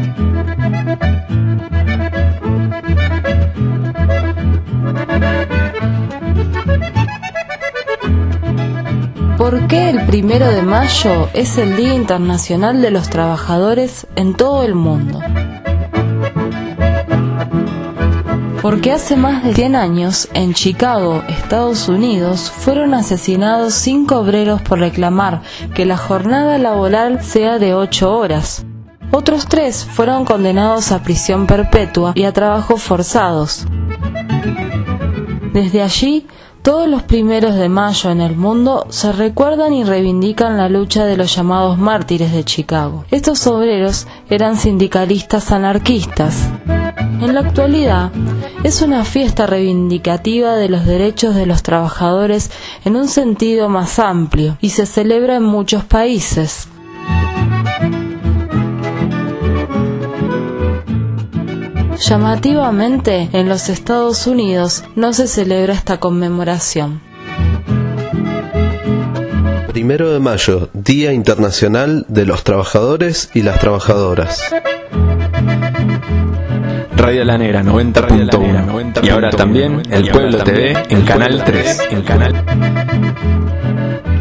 ¿Por qué el 1 de mayo es el Día Internacional de los Trabajadores en todo el mundo? Porque hace más de 100 años, en Chicago, Estados Unidos, fueron asesinados 5 obreros por reclamar que la jornada laboral sea de 8 horas. Otros 3 fueron condenados a prisión perpetua y a trabajos forzados. Desde allí, todos los 1 de mayo en el mundo se recuerdan y reivindican la lucha de los llamados mártires de Chicago. Estos obreros eran sindicalistas anarquistas. En la actualidad, es una fiesta reivindicativa de los derechos de los trabajadores en un sentido más amplio y se celebra en muchos países. Llamativamente, en los Estados Unidos no se celebra esta conmemoración. 1 de mayo, Día Internacional de los Trabajadores y las Trabajadoras. Radio La Negra 90.1 y ahora también El Pueblo TV en Canal 3.